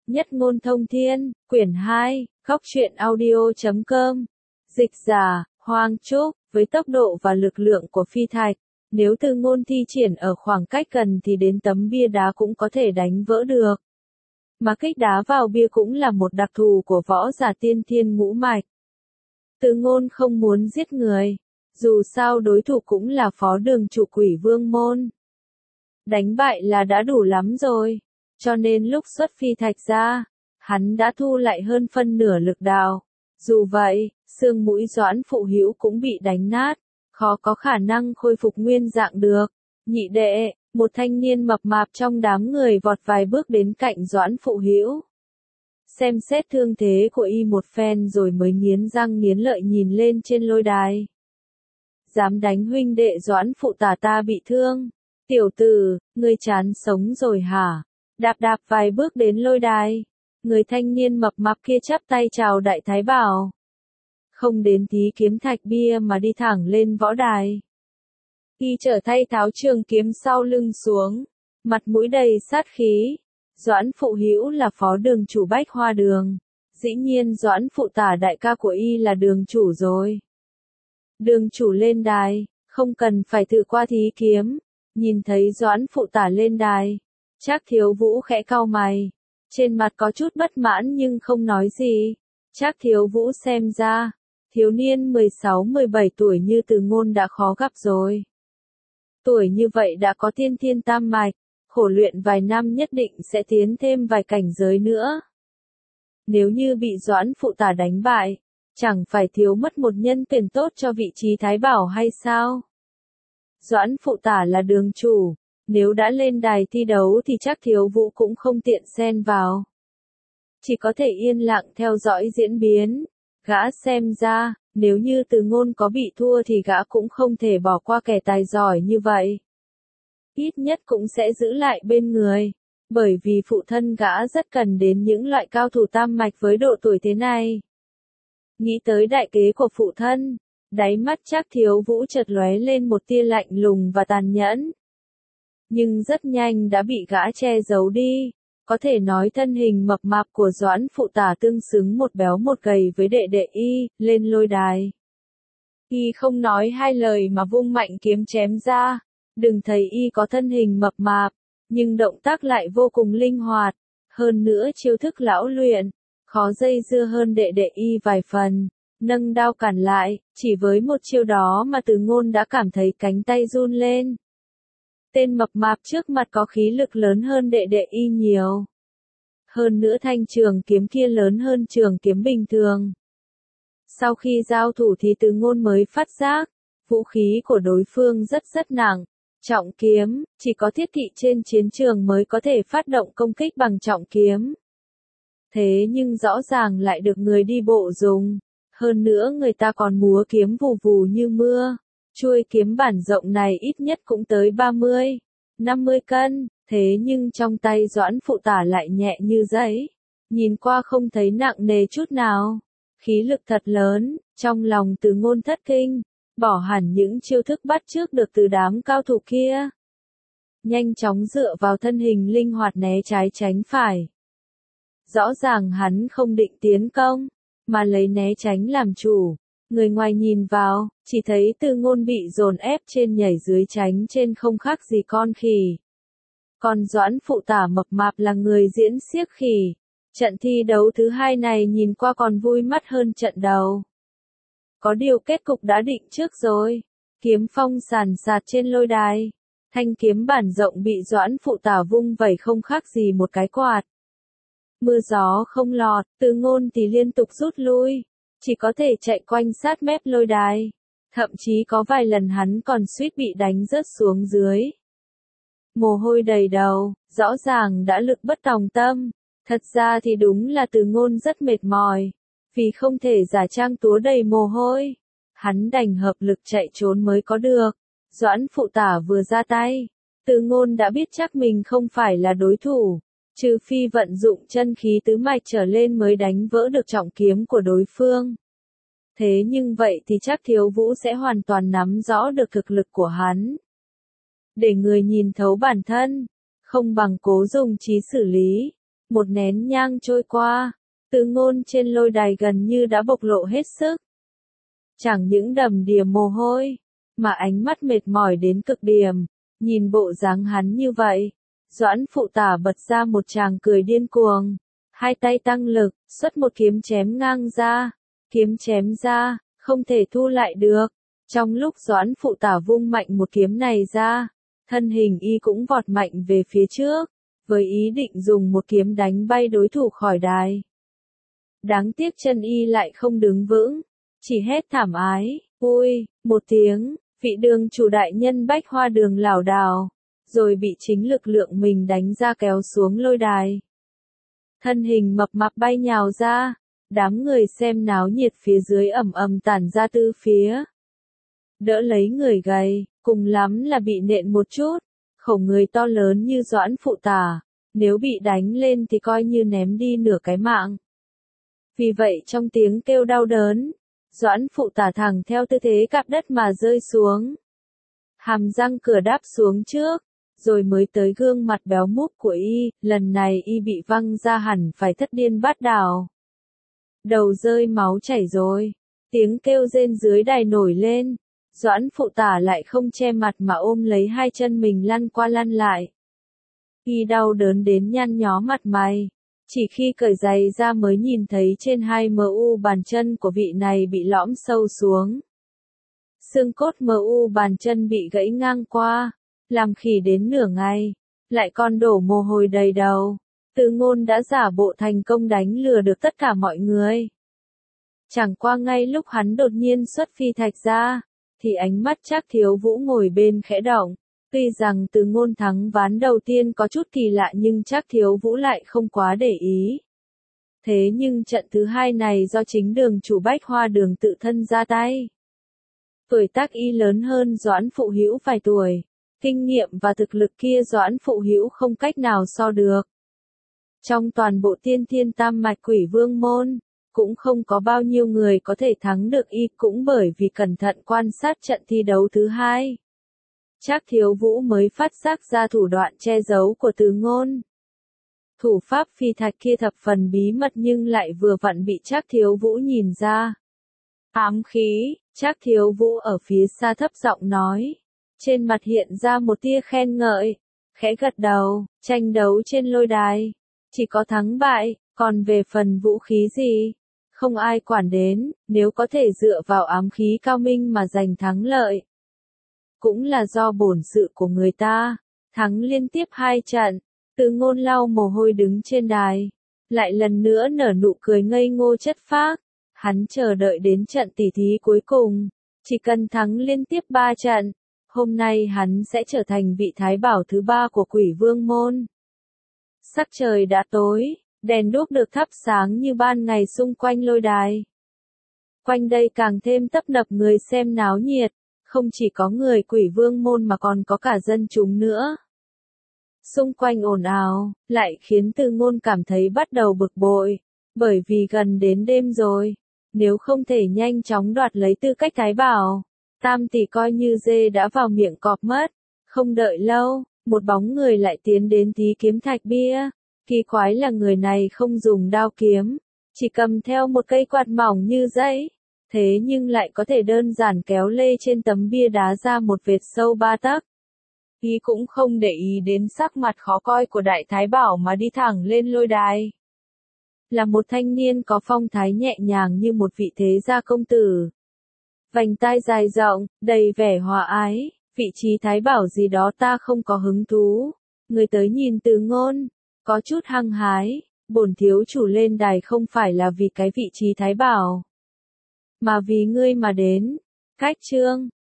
Nhất ngôn thông thiên, quyển 2, góc truyện audio.com. Dịch giả, Hoàng Trúc, với tốc độ và lực lượng của phi thạch, nếu Từ Ngôn thi triển ở khoảng cách gần thì đến tấm bia đá cũng có thể đánh vỡ được. Mà kích đá vào bia cũng là một đặc thù của võ giả tiên thiên ngũ mạch. Từ Ngôn không muốn giết người, dù sao đối thủ cũng là phó đường chủ Quỷ Vương môn. Đánh bại là đã đủ lắm rồi, cho nên lúc xuất phi thạch ra, hắn đã thu lại hơn phân nửa lực đạo. Dù vậy, xương mũi Doãn Phụ Hữu cũng bị đánh nát, khó có khả năng khôi phục nguyên dạng được. Nhị đệ, một thanh niên mập mạp trong đám người vọt vài bước đến cạnh Doãn Phụ Hữu. Xem xét thương thế của y một phen rồi mới nghiến răng nghiến lợi nhìn lên trên lôi đài. Dám đánh huynh đệ Doãn Phụ Tả ta bị thương. Tiểu tử, ngươi chán sống rồi hả? Đạp đạp vài bước đến lôi đài. Người thanh niên mập mạp kia chắp tay chào Đại Thái Bảo. Không đến tí kiếm thạch bia mà đi thẳng lên võ đài. Y trở tay tháo trường kiếm sau lưng xuống, mặt mũi đầy sát khí. Doãn Phụ Hữu là phó đường chủ Bách Hoa Đường. Dĩ nhiên Doãn Phụ Tả đại ca của y là đường chủ rồi. Đường chủ lên đài, không cần phải tự qua thí kiếm. Nhìn thấy Doãn Phụ Tả lên đài, Trác Thiếu Vũ khẽ cau mày, trên mặt có chút bất mãn nhưng không nói gì. Trác Thiếu Vũ xem ra, thiếu niên 16-17 tuổi như Từ Ngôn đã khó gặp rồi. Tuổi như vậy đã có tiên thiên tam mạch, khổ luyện vài năm nhất định sẽ tiến thêm vài cảnh giới nữa. Nếu như bị Doãn Phụ Tả đánh bại, chẳng phải thiếu mất một nhân tuyển tốt cho vị trí Thái Bảo hay sao? Doãn Phụ Tả là đường chủ, nếu đã lên đài thi đấu thì chắc Thiếu Vũ cũng không tiện xen vào. Chỉ có thể yên lặng theo dõi diễn biến. Gã xem ra, nếu như Từ Ngôn có bị thua thì gã cũng không thể bỏ qua kẻ tài giỏi như vậy. Ít nhất cũng sẽ giữ lại bên người, bởi vì phụ thân gã rất cần đến những loại cao thủ tam mạch với độ tuổi thế này. Nghĩ tới đại kế của phụ thân, đáy mắt Trác Thiếu Vũ chợt lóe lên một tia lạnh lùng và tàn nhẫn. Nhưng rất nhanh đã bị gã che giấu đi. Có thể nói thân hình mập mạp của Doãn Phụ Tả tương xứng một béo một gầy với đệ đệ y, lên lôi đài. Y không nói hai lời mà vung mạnh kiếm chém ra. Đừng thấy y có thân hình mập mạp, nhưng động tác lại vô cùng linh hoạt. Hơn nữa chiêu thức lão luyện, khó dây dưa hơn đệ đệ y vài phần. Nâng đao cản lại, chỉ với một chiêu đó mà Từ Ngôn đã cảm thấy cánh tay run lên. Tên mập mạp trước mặt có khí lực lớn hơn đệ đệ y nhiều. Hơn nữa thanh trường kiếm kia lớn hơn trường kiếm bình thường. Sau khi giao thủ thì Từ Ngôn mới phát giác, vũ khí của đối phương rất nặng. Trọng kiếm, chỉ có thiết kỵ trên chiến trường mới có thể phát động công kích bằng trọng kiếm. Thế nhưng rõ ràng lại được người đi bộ dùng. Hơn nữa người ta còn múa kiếm vù vù như mưa. Chuôi kiếm bản rộng này ít nhất cũng tới 30-50 cân, thế nhưng trong tay Doãn Phụ Tả lại nhẹ như giấy. Nhìn qua không thấy nặng nề chút nào. Khí lực thật lớn, trong lòng Từ Ngôn thất kinh, bỏ hẳn những chiêu thức bắt chước được từ đám cao thủ kia. Nhanh chóng dựa vào thân hình linh hoạt né trái tránh phải. Rõ ràng hắn không định tiến công, mà lấy né tránh làm chủ. Người ngoài nhìn vào, chỉ thấy Từ Ngôn bị dồn ép trên nhảy dưới tránh trên không khác gì con khỉ. Còn Doãn Phụ Tả mập mạp là người diễn xiếc khỉ. Trận thi đấu thứ hai này nhìn qua còn vui mắt hơn trận đầu. Có điều kết cục đã định trước rồi. Kiếm phong sàn sạt trên lôi đài. Thanh kiếm bản rộng bị Doãn Phụ Tả vung vẩy không khác gì một cái quạt. Mưa gió không lọt, Từ Ngôn thì liên tục rút lui. Chỉ có thể chạy quanh sát mép lôi đài. Thậm chí có vài lần hắn còn suýt bị đánh rớt xuống dưới. Mồ hôi đầy đầu, rõ ràng đã lực bất tòng tâm. Thật ra thì đúng là Từ Ngôn rất mệt mỏi. Vì không thể giả trang túa đầy mồ hôi. Hắn đành hợp lực chạy trốn mới có được. Doãn Phụ Tả vừa ra tay, Từ Ngôn đã biết chắc mình không phải là đối thủ. Trừ phi vận dụng chân khí tứ mạch trở lên mới đánh vỡ được trọng kiếm của đối phương. Thế nhưng vậy thì chắc Thiếu Vũ sẽ hoàn toàn nắm rõ được thực lực của hắn. Để người nhìn thấu bản thân, không bằng cố dùng trí xử lý. Một nén nhang trôi qua, Từ Ngôn trên lôi đài gần như đã bộc lộ hết sức. Chẳng những đầm đìa mồ hôi, mà ánh mắt mệt mỏi đến cực điểm, nhìn bộ dáng hắn như vậy. Doãn Phụ Tả bật ra một tràng cười điên cuồng, hai tay tăng lực, xuất một kiếm chém ngang ra, kiếm chém ra, không thể thu lại được. Trong lúc Doãn Phụ Tả vung mạnh một kiếm này ra, thân hình y cũng vọt mạnh về phía trước, với ý định dùng một kiếm đánh bay đối thủ khỏi đài. Đáng tiếc chân y lại không đứng vững, chỉ hét thảm ái, ui, một tiếng, vị đường chủ đại nhân Bách Hoa Đường lảo đảo, rồi bị chính lực lượng mình đánh ra kéo xuống lôi đài. Thân hình mập mạp bay nhào ra, đám người xem náo nhiệt phía dưới ầm ầm tản ra tứ phía. Đỡ lấy người gầy, cùng lắm là bị nện một chút, khổ người to lớn như Doãn Phụ Tả, nếu bị đánh lên thì coi như ném đi nửa cái mạng. Vì vậy trong tiếng kêu đau đớn, Doãn Phụ Tả thẳng theo tư thế cạp đất mà rơi xuống. Hàm răng cửa đáp xuống trước, rồi mới tới gương mặt béo múp của y, lần này y bị văng ra hẳn phải thất điên bát đảo. Đầu rơi máu chảy rồi, tiếng kêu rên dưới đài nổi lên, Doãn Phụ Tả lại không che mặt mà ôm lấy hai chân mình lăn qua lăn lại. Y đau đớn đến nhăn nhó mặt mày, chỉ khi cởi giày ra mới nhìn thấy trên hai mu bàn chân của vị này bị lõm sâu xuống. Xương cốt mu bàn chân bị gãy ngang qua, làm khỉ đến nửa ngày, lại còn đổ mồ hôi đầy đầu. Từ Ngôn đã giả bộ thành công đánh lừa được tất cả mọi người. Chẳng qua ngay lúc hắn đột nhiên xuất phi thạch ra, thì ánh mắt Trác Thiếu Vũ ngồi bên khẽ động. Tuy rằng Từ Ngôn thắng ván đầu tiên có chút kỳ lạ nhưng Trác Thiếu Vũ lại không quá để ý. Thế nhưng trận thứ hai này do chính đường chủ Bách Hoa Đường tự thân ra tay. Tuổi tác y lớn hơn Doãn Phụ Hữu vài tuổi, kinh nghiệm và thực lực kia Doãn Phụ Hữu không cách nào so được. Trong toàn bộ Tiên Thiên Tam Mạch Quỷ Vương môn, cũng không có bao nhiêu người có thể thắng được y, cũng bởi vì cẩn thận quan sát trận thi đấu thứ hai. Trác Thiếu Vũ mới phát giác ra thủ đoạn che giấu của Từ Ngôn. Thủ pháp phi thạch kia thập phần bí mật nhưng lại vừa vặn bị Trác Thiếu Vũ nhìn ra. Ám khí, Trác Thiếu Vũ ở phía xa thấp giọng nói. Trên mặt hiện ra một tia khen ngợi, khẽ gật đầu, tranh đấu trên lôi đài. Chỉ có thắng bại, còn về phần vũ khí gì, không ai quản đến, nếu có thể dựa vào ám khí cao minh mà giành thắng lợi. Cũng là do bổn sự của người ta, thắng liên tiếp 2 trận, Từ Ngôn lau mồ hôi đứng trên đài, lại lần nữa nở nụ cười ngây ngô chất phác, hắn chờ đợi đến trận tỉ thí cuối cùng, chỉ cần thắng liên tiếp 3 trận, hôm nay hắn sẽ trở thành vị thái bảo thứ 3 của Quỷ Vương môn. Sắc trời đã tối, đèn đuốc được thắp sáng như ban ngày xung quanh lôi đài. Quanh đây càng thêm tấp nập người xem náo nhiệt. Không chỉ có người Quỷ Vương môn mà còn có cả dân chúng nữa. Xung quanh ồn ào, lại khiến Từ Ngôn cảm thấy bắt đầu bực bội, bởi vì gần đến đêm rồi, nếu không thể nhanh chóng đoạt lấy tư cách thái bảo, tam tỷ coi như dê đã vào miệng cọp mất. Không đợi lâu, một bóng người lại tiến đến thí kiếm thạch bia, kỳ quái là người này không dùng đao kiếm, chỉ cầm theo một cây quạt mỏng như dây. Thế nhưng lại có thể đơn giản kéo lê trên tấm bia đá ra một vệt sâu 3 tấc. Y cũng không để ý đến sắc mặt khó coi của đại thái bảo mà đi thẳng lên lôi đài. Là một thanh niên có phong thái nhẹ nhàng như một vị thế gia công tử. Vành tai dài rộng, đầy vẻ hòa ái, vị trí thái bảo gì đó ta không có hứng thú. Người tới nhìn Từ Ngôn, có chút hăng hái, bổn thiếu chủ lên đài không phải là vì cái vị trí thái bảo, mà vì ngươi mà đến. Cách chương